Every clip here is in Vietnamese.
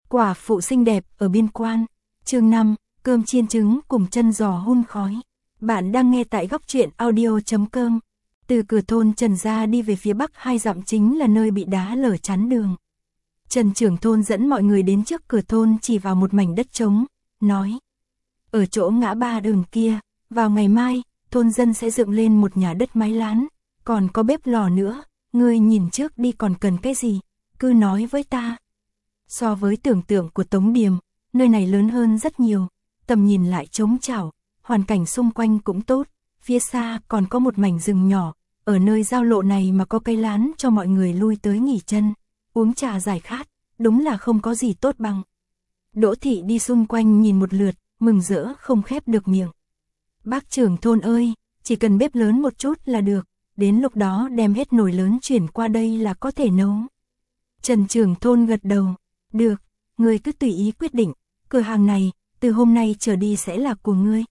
Quả phụ xinh đẹp ở biên quan. Chương 5, cơm chiên trứng cùng chân giò hun khói. Bạn đang nghe tại góc truyện audio.com. Từ cửa thôn Trần ra đi về phía bắc 2 dặm chính là nơi bị đá lở chắn đường. Trần trưởng thôn dẫn mọi người đến trước cửa thôn chỉ vào một mảnh đất trống, nói: ở chỗ ngã ba đường kia, vào ngày mai, thôn dân sẽ dựng lên một nhà đất mái lán, còn có bếp lò nữa, ngươi nhìn trước đi còn cần cái gì, cứ nói với ta. So với tưởng tượng của Tống Điềm, nơi này lớn hơn rất nhiều, tầm nhìn lại trống trải, hoàn cảnh xung quanh cũng tốt, phía xa còn có một mảnh rừng nhỏ, ở nơi giao lộ này mà có cây lán cho mọi người lui tới nghỉ chân, uống trà giải khát, đúng là không có gì tốt bằng. Đỗ Thị đi xung quanh nhìn một lượt, mừng rỡ không khép được miệng. Bác trưởng thôn ơi, chỉ cần bếp lớn một chút là được, đến lúc đó đem hết nồi lớn chuyển qua đây là có thể nấu. Trần trưởng thôn gật đầu, được, ngươi cứ tùy ý quyết định, cửa hàng này, từ hôm nay trở đi sẽ là của ngươi.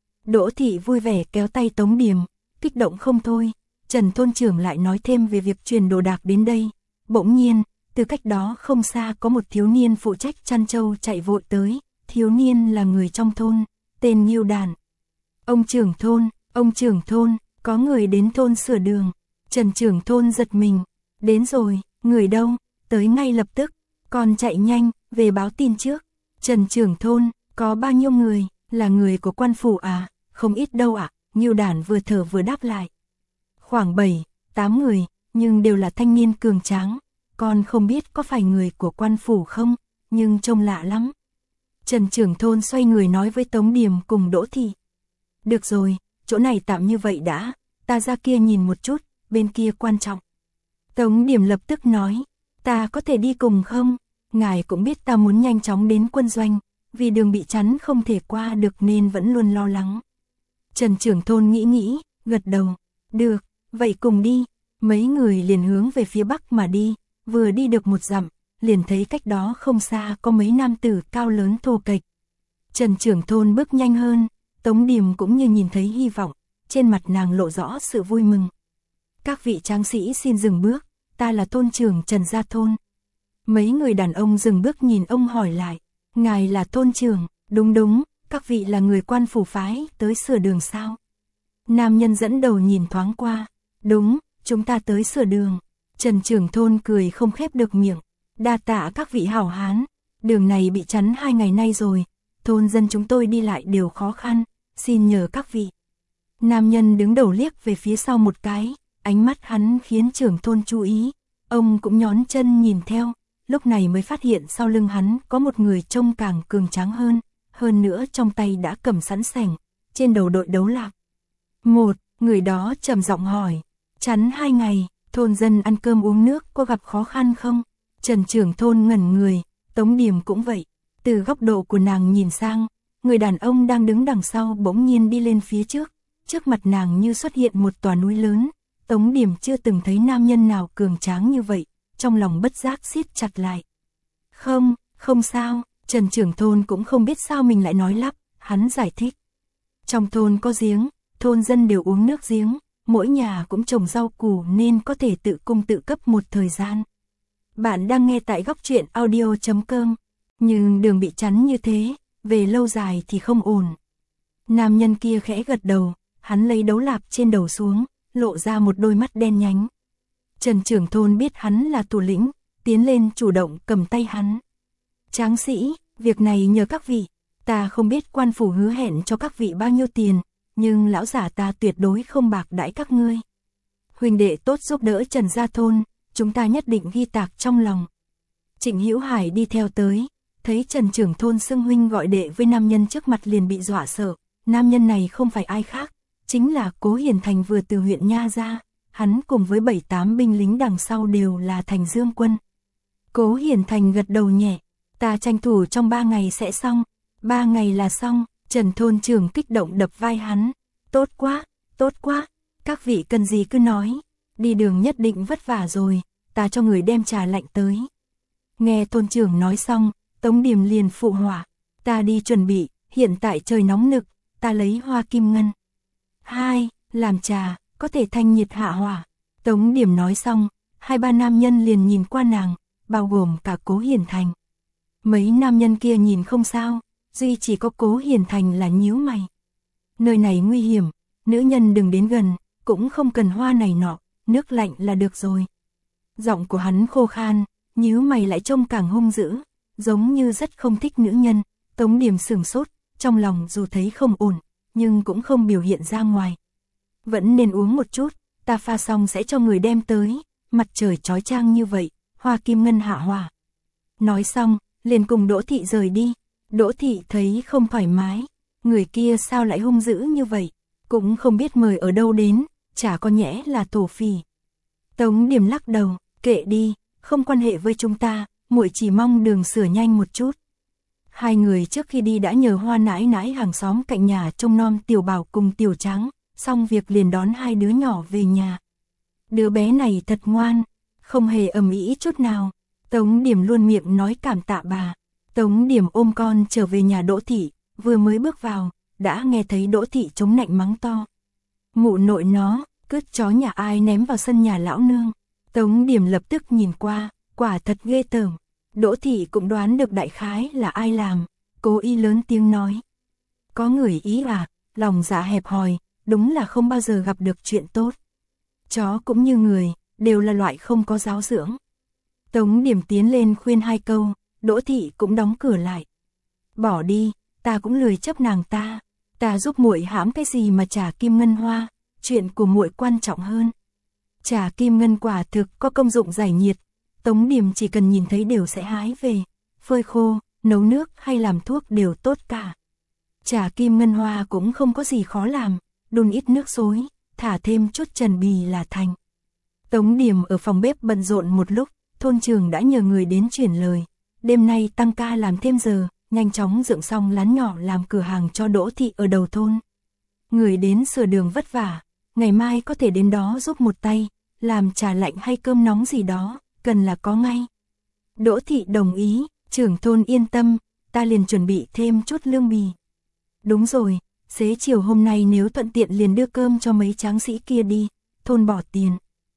Đỗ Thị vui vẻ kéo tay Tống Điềm, kích động không thôi. Trần thôn trưởng lại nói thêm về việc truyền đồ đạc đến đây. Bỗng nhiên, từ cách đó không xa có một thiếu niên phụ trách chăn trâu chạy vội tới. Thiếu niên là người trong thôn, tên Nhiêu Đàn. Ông trưởng thôn, có người đến thôn sửa đường. Trần trưởng thôn giật mình, đến rồi, người đâu, tới ngay lập tức, còn chạy nhanh, về báo tin trước. Trần trưởng thôn, có bao nhiêu người, là người của quan phủ à, không ít đâu ạ. Nhiêu Đàn vừa thở vừa đáp lại. Khoảng 7-8 người, nhưng đều là thanh niên cường tráng, con không biết có phải người của quan phủ không, nhưng trông lạ lắm. Trần trưởng thôn xoay người nói với Tống Điềm cùng Đỗ Thị. Được rồi, chỗ này tạm như vậy đã, ta ra kia nhìn một chút, bên kia quan trọng. Tống Điềm lập tức nói, ta có thể đi cùng không? Ngài cũng biết ta muốn nhanh chóng đến quân doanh, vì đường bị chắn không thể qua được nên vẫn luôn lo lắng. Trần trưởng thôn nghĩ, gật đầu, được, vậy cùng đi. Mấy người liền hướng về phía bắc mà đi, vừa đi được 1 dặm, liền thấy cách đó không xa có mấy nam tử cao lớn thô kệch. Trần trưởng thôn bước nhanh hơn, Tống Điềm cũng như nhìn thấy hy vọng, trên mặt nàng lộ rõ sự vui mừng. Các vị tráng sĩ xin dừng bước, ta là thôn trưởng Trần gia thôn. Mấy người đàn ông dừng bước nhìn ông hỏi lại, ngài là thôn trưởng? Đúng, các vị là người quan phủ phái tới sửa đường sao? Nam nhân dẫn đầu nhìn thoáng qua, đúng, chúng ta tới sửa đường. Trần trưởng thôn cười không khép được miệng, đa tạ các vị hảo hán, đường này bị chắn 2 ngày nay rồi, thôn dân chúng tôi đi lại đều khó khăn, xin nhờ các vị. Nam nhân đứng đầu liếc về phía sau một cái, ánh mắt hắn khiến trưởng thôn chú ý, ông cũng nhón chân nhìn theo, lúc này mới phát hiện sau lưng hắn có một người trông càng cường tráng hơn nữa trong tay đã cầm sẵn sẻng, trên đầu đội đấu lạc. Người đó trầm giọng hỏi, chắn 2 ngày, thôn dân ăn cơm uống nước có gặp khó khăn không? Trần trưởng thôn ngẩn người, Tống Điềm cũng vậy. Từ góc độ của nàng nhìn sang, người đàn ông đang đứng đằng sau bỗng nhiên đi lên phía trước. Trước mặt nàng như xuất hiện một tòa núi lớn. Tống Điềm chưa từng thấy nam nhân nào cường tráng như vậy, trong lòng bất giác siết chặt lại. Không sao, Trần trưởng thôn cũng không biết sao mình lại nói lắp, hắn giải thích. Trong thôn có giếng, thôn dân đều uống nước giếng, mỗi nhà cũng trồng rau củ nên có thể tự cung tự cấp một thời gian. Bạn đang nghe tại góc truyện audio.com, nhưng đường bị chắn như thế, về lâu dài thì không ổn. Nam nhân kia khẽ gật đầu, hắn lấy đấu lạp trên đầu xuống, lộ ra một đôi mắt đen nhánh. Trần trưởng thôn biết hắn là thủ lĩnh, tiến lên chủ động cầm tay hắn. Tráng sĩ, việc này nhờ các vị, ta không biết quan phủ hứa hẹn cho các vị bao nhiêu tiền, nhưng lão giả ta tuyệt đối không bạc đãi các ngươi. Huynh đệ tốt giúp đỡ Trần gia thôn, chúng ta nhất định ghi tạc trong lòng. Trịnh Hữu Hải đi theo tới, thấy Trần trưởng thôn xưng huynh gọi đệ với nam nhân trước mặt liền bị dọa sợ. Nam nhân này không phải ai khác, chính là Cố Hiền Thành vừa từ huyện Nha ra, hắn cùng với 7-8 binh lính đằng sau đều là Thành Dương quân. Cố Hiền Thành gật đầu nhẹ, ta tranh thủ trong 3 ngày sẽ xong, 3 ngày là xong. Trần thôn trưởng kích động đập vai hắn, tốt quá, các vị cần gì cứ nói, đi đường nhất định vất vả rồi, ta cho người đem trà lạnh tới. Nghe thôn trưởng nói xong, Tống Điềm liền phụ họa, ta đi chuẩn bị, hiện tại trời nóng nực, ta lấy hoa kim ngân. 2. Làm trà, có thể thanh nhiệt hạ hỏa. Tống Điềm nói xong, 2-3 nam nhân liền nhìn qua nàng, bao gồm cả Cố Hiền Thành. Mấy nam nhân kia nhìn không sao, duy chỉ có Cố Hiền Thành là nhíu mày. Nơi này nguy hiểm, nữ nhân đừng đến gần, cũng không cần hoa này nọ, nước lạnh là được rồi. Giọng của hắn khô khan, nhíu mày lại trông càng hung dữ, giống như rất không thích nữ nhân. Tống Điềm sửng sốt, trong lòng dù thấy không ổn, nhưng cũng không biểu hiện ra ngoài. Vẫn nên uống một chút, ta pha xong sẽ cho người đem tới, mặt trời chói chang như vậy, hoa kim ngân hạ hỏa. Nói xong, liền cùng Đỗ Thị rời đi. Đỗ Thị thấy không thoải mái, người kia sao lại hung dữ như vậy, cũng không biết mời ở đâu đến, chả có nhẽ là thổ phỉ. Tống Điềm lắc đầu, kệ đi, không quan hệ với chúng ta, muội chỉ mong đường sửa nhanh một chút. Hai người trước khi đi đã nhờ Hoa nãi nãi hàng xóm cạnh nhà trông nom Tiểu Bảo cùng Tiểu Trắng, xong việc liền đón hai đứa nhỏ về nhà. Đứa bé này thật ngoan, không hề ầm ĩ chút nào. Tống Điềm luôn miệng nói cảm tạ bà. Tống Điềm ôm con trở về nhà Đỗ Thị, vừa mới bước vào, đã nghe thấy Đỗ Thị chống nạnh mắng to. Mụ nội nó, cứt chó nhà ai ném vào sân nhà lão nương. Tống Điềm lập tức nhìn qua, quả thật ghê tởm. Đỗ Thị cũng đoán được đại khái là ai làm, cố ý lớn tiếng nói. Có người ý à, lòng dạ hẹp hòi, đúng là không bao giờ gặp được chuyện tốt. Chó cũng như người, đều là loại không có giáo dưỡng. Tống Điềm tiến lên khuyên hai câu, Đỗ Thị cũng đóng cửa lại. Bỏ đi, ta cũng lười chấp nàng ta giúp muội hãm cái gì mà trà kim ngân hoa, chuyện của muội quan trọng hơn. Trà kim ngân quả thực có công dụng giải nhiệt, Tống Điềm chỉ cần nhìn thấy đều sẽ hái về, phơi khô, nấu nước hay làm thuốc đều tốt cả. Trà kim ngân hoa cũng không có gì khó làm, đun ít nước sối, thả thêm chút trần bì là thành. Tống Điềm ở phòng bếp bận rộn một lúc, thôn trưởng đã nhờ người đến chuyển lời, đêm nay tăng ca làm thêm giờ, nhanh chóng dựng xong lán nhỏ làm cửa hàng cho Đỗ Thị ở đầu thôn. Người đến sửa đường vất vả, ngày mai có thể đến đó giúp một tay, làm trà lạnh hay cơm nóng gì đó, cần là có ngay. Đỗ Thị đồng ý, trưởng thôn yên tâm, ta liền chuẩn bị thêm chút lương bì. Đúng rồi, xế chiều hôm nay nếu thuận tiện liền đưa cơm cho mấy tráng sĩ kia đi, thôn bỏ tiền.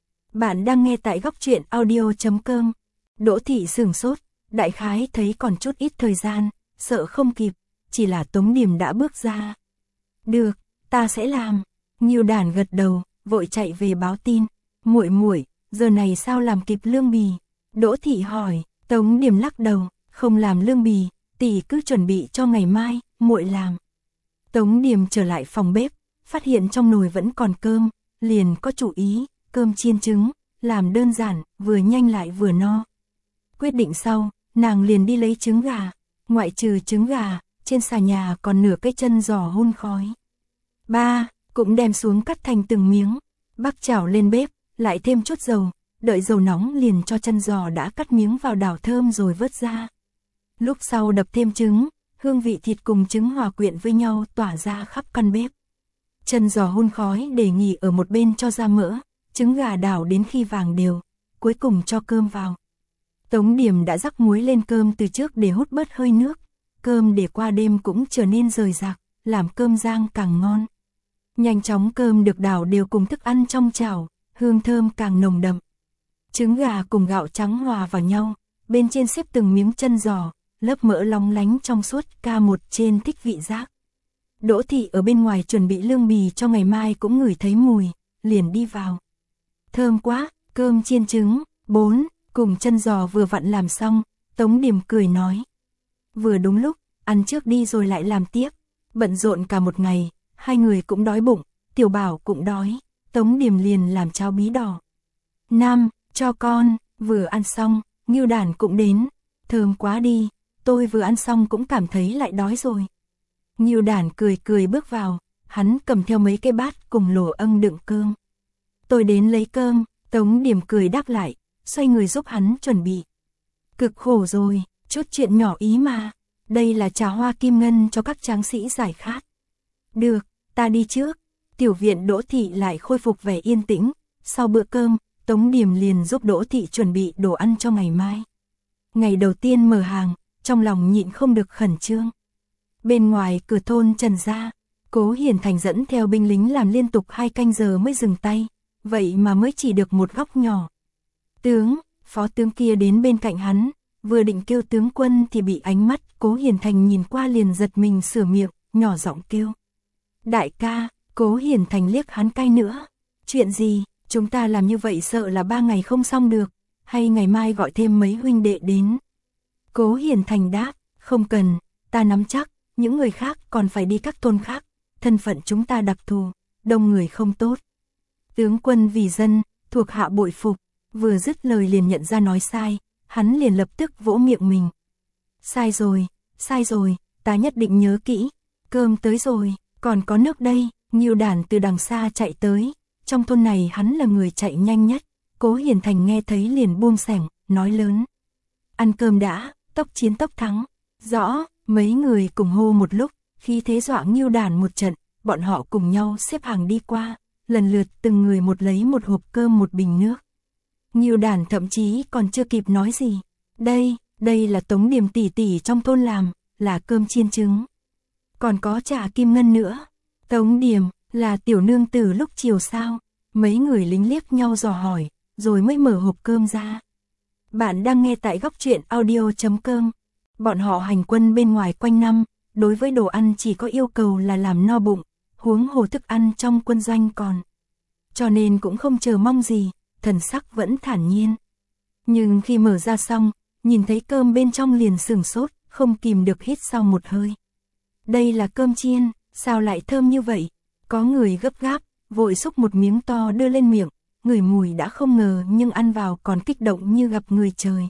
Bạn đang nghe tại góc truyện audio.com. Đỗ Thị sửng sốt, đại khái thấy còn chút ít thời gian, sợ không kịp, chỉ là Tống Điềm đã bước ra. Được, ta sẽ làm. Ngưu Đản gật đầu, vội chạy về báo tin. Muội muội, giờ này sao làm kịp lương bì? Đỗ Thị hỏi. Tống Điềm lắc đầu, không làm lương bì, tỷ cứ chuẩn bị cho ngày mai, muội làm. Tống Điềm trở lại phòng bếp, phát hiện trong nồi vẫn còn cơm, liền có chủ ý, cơm chiên trứng, làm đơn giản, vừa nhanh lại vừa no. Quyết định sau, nàng liền đi lấy trứng gà, ngoại trừ trứng gà, trên xà nhà còn nửa cái chân giò hun khói. Ba, cũng đem xuống cắt thành từng miếng, bắc chảo lên bếp, lại thêm chút dầu, đợi dầu nóng liền cho chân giò đã cắt miếng vào đảo thơm rồi vớt ra. Lúc sau đập thêm trứng, hương vị thịt cùng trứng hòa quyện với nhau tỏa ra khắp căn bếp. Chân giò hun khói để nghỉ ở một bên cho ra mỡ, trứng gà đảo đến khi vàng đều, cuối cùng cho cơm vào. Tống Điềm đã rắc muối lên cơm từ trước để hút bớt hơi nước, cơm để qua đêm cũng trở nên rời rạc, làm cơm rang càng ngon. Nhanh chóng cơm được đảo đều cùng thức ăn trong chảo, hương thơm càng nồng đậm. Trứng gà cùng gạo trắng hòa vào nhau, bên trên xếp từng miếng chân giò, lớp mỡ long lánh trong suốt K1 trên thích vị giác. Đỗ Thị ở bên ngoài chuẩn bị lương bì cho ngày mai cũng ngửi thấy mùi, liền đi vào. Thơm quá, cơm chiên trứng, 4, cùng chân giò vừa vặn làm xong, Tống Điềm cười nói. Vừa đúng lúc, ăn trước đi rồi lại làm tiếp, bận rộn cả một ngày, hai người cũng đói bụng, Tiểu Bảo cũng đói, Tống Điềm liền làm cháo bí đỏ. Nam, cho con, vừa ăn xong, Ngưu Đản cũng đến, thơm quá đi, tôi vừa ăn xong cũng cảm thấy lại đói rồi. Ngưu Đản cười cười bước vào, hắn cầm theo mấy cái bát cùng lồ âng đựng cơm. Tôi đến lấy cơm, Tống Điềm cười đáp lại, xoay người giúp hắn chuẩn bị. Cực khổ rồi, chút chuyện nhỏ ý mà, đây là trà hoa kim ngân cho các tráng sĩ giải khát. Được, ta đi trước. Tiểu viện Đỗ Thị lại khôi phục vẻ yên tĩnh, sau bữa cơm, Tống Điềm liền giúp Đỗ Thị chuẩn bị đồ ăn cho ngày mai. Ngày đầu tiên mở hàng, trong lòng nhịn không được khẩn trương. Bên ngoài cửa thôn Trần gia, Cố Hiền Thành dẫn theo binh lính làm liên tục 2 canh giờ mới dừng tay, vậy mà mới chỉ được một góc nhỏ. Tướng, phó tướng kia đến bên cạnh hắn, vừa định kêu tướng quân thì bị ánh mắt Cố Hiền Thành nhìn qua liền giật mình sửa miệng, nhỏ giọng kêu. Đại ca, Cố Hiền Thành liếc hắn cay nữa. Chuyện gì, chúng ta làm như vậy sợ là 3 ngày không xong được, hay ngày mai gọi thêm mấy huynh đệ đến. Cố Hiền Thành đáp, không cần, ta nắm chắc, những người khác còn phải đi các thôn khác, thân phận chúng ta đặc thù, đông người không tốt. Tướng quân vì dân, thuộc hạ bội phục, vừa dứt lời liền nhận ra nói sai, hắn liền lập tức vỗ miệng mình. Sai rồi, ta nhất định nhớ kỹ, cơm tới rồi, còn có nước đây, Ngưu Đản từ đằng xa chạy tới, trong thôn này hắn là người chạy nhanh nhất, Cố Hiền Thành nghe thấy liền buông xẻng, nói lớn. Ăn cơm đã, tốc chiến tốc thắng, rõ, mấy người cùng hô một lúc, khi thế dọa Ngưu Đản một trận, bọn họ cùng nhau xếp hàng đi qua, lần lượt từng người một lấy một hộp cơm một bình nước. Ngưu Đản thậm chí còn chưa kịp nói gì, đây là Tống Điềm tỷ tỷ trong thôn làm, là cơm chiên trứng. Còn có chả Kim Ngân nữa. Tống Điềm, là tiểu nương tử lúc chiều sao? Mấy người lính liếc nhau dò hỏi, rồi mới mở hộp cơm ra. Bạn đang nghe tại góc truyện audio.com. Bọn họ hành quân bên ngoài quanh năm, đối với đồ ăn chỉ có yêu cầu là làm no bụng, huống hồ thức ăn trong quân doanh còn. Cho nên cũng không chờ mong gì, thần sắc vẫn thản nhiên. Nhưng khi mở ra xong, nhìn thấy cơm bên trong liền sửng sốt, không kìm được hít sau một hơi. Đây là cơm chiên, sao lại thơm như vậy? Có người gấp gáp, vội xúc một miếng to đưa lên miệng, ngửi mùi đã không ngờ nhưng ăn vào còn kích động như gặp người trời.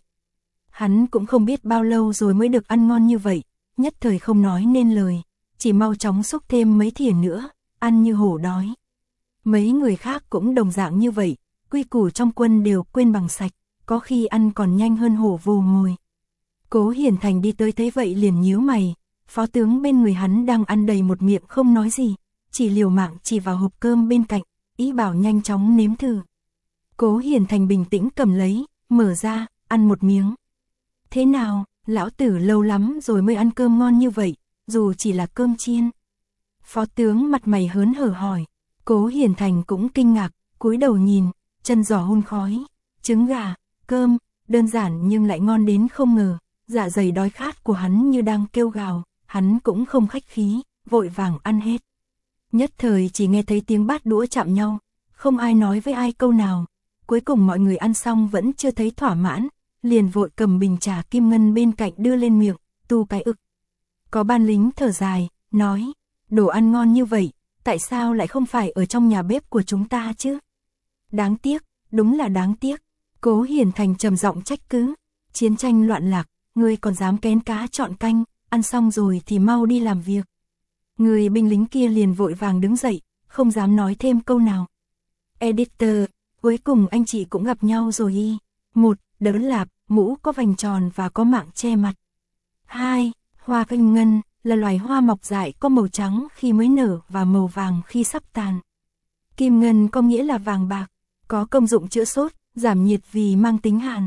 Hắn cũng không biết bao lâu rồi mới được ăn ngon như vậy, nhất thời không nói nên lời, chỉ mau chóng xúc thêm mấy thìa nữa, ăn như hổ đói. Mấy người khác cũng đồng dạng như vậy, quy củ trong quân đều quên bằng sạch, có khi ăn còn nhanh hơn hổ vồ mồi. Cố Hiền Thành đi tới thấy vậy liền nhíu mày, phó tướng bên người hắn đang ăn đầy một miệng không nói gì, chỉ liều mạng chỉ vào hộp cơm bên cạnh, ý bảo nhanh chóng nếm thử. Cố Hiền Thành bình tĩnh cầm lấy, mở ra, ăn một miếng. Thế nào, lão tử lâu lắm rồi mới ăn cơm ngon như vậy, dù chỉ là cơm chiên. Phó tướng mặt mày hớn hở hỏi, Cố Hiền Thành cũng kinh ngạc, cúi đầu nhìn, chân giò hun khói, trứng gà, cơm, đơn giản nhưng lại ngon đến không ngờ, dạ dày đói khát của hắn như đang kêu gào, hắn cũng không khách khí, vội vàng ăn hết. Nhất thời chỉ nghe thấy tiếng bát đũa chạm nhau, không ai nói với ai câu nào, cuối cùng mọi người ăn xong vẫn chưa thấy thỏa mãn, liền vội cầm bình trà Kim Ngân bên cạnh đưa lên miệng, tu cái ực. Có ban lính thở dài, nói, đồ ăn ngon như vậy, tại sao lại không phải ở trong nhà bếp của chúng ta chứ? Đáng tiếc, đúng là đáng tiếc. Cố Hiền Thành trầm giọng trách cứ, chiến tranh loạn lạc, ngươi còn dám kén cá chọn canh, ăn xong rồi thì mau đi làm việc. Người binh lính kia liền vội vàng đứng dậy, không dám nói thêm câu nào. Editor, cuối cùng anh chị cũng gặp nhau rồi y. 1. Đỡ lạp, mũ có vành tròn và có mạng che mặt. 2. Hoa Kim Ngân, là loài hoa mọc dại có màu trắng khi mới nở và màu vàng khi sắp tàn. Kim Ngân có nghĩa là vàng bạc, có công dụng chữa sốt, giảm nhiệt vì mang tính hàn.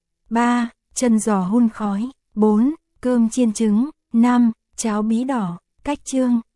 3. Chân giò hun khói. 4. Cơm chiên trứng. 5. Cháo bí đỏ. Cách chương.